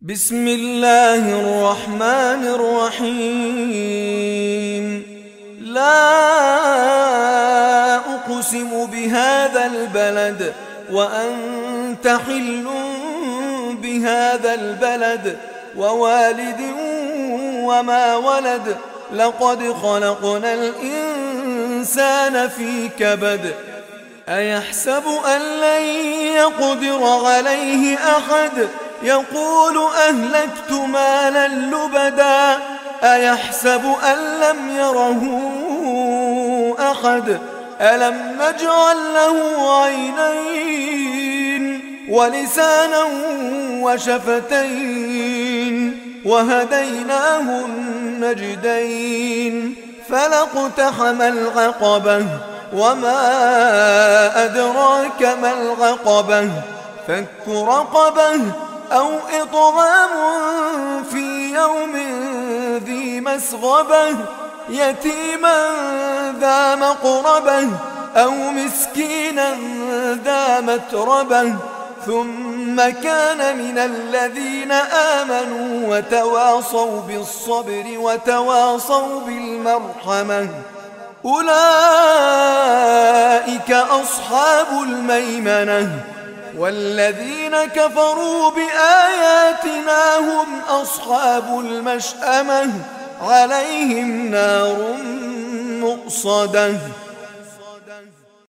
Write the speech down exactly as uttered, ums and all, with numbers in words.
بسم الله الرحمن الرحيم. لا أقسم بهذا البلد وأنت حل بهذا البلد ووالد وما ولد. لقد خلقنا الإنسان في كبد. أيحسب أن لن يقدر عليه أحد؟ يقول أهلكت مالا لبدا. أيحسب أن لم يره أحد؟ ألم نجعل له عينين ولسانا وشفتين وهديناه النجدين. فلاقتحم العقبة وما أدراك ما العقبة؟ فك رقبة أو إطعام في يوم ذي مسغبة يتيما ذا مقربة أو مسكينا ذا متربة ثم كان من الذين آمنوا وتواصوا بالصبر وتواصوا بالمرحمة. أولئك أصحاب الميمنة. والذين كفروا بآياتنا هم أصحاب المشأمة. عليهم نار مؤصدة.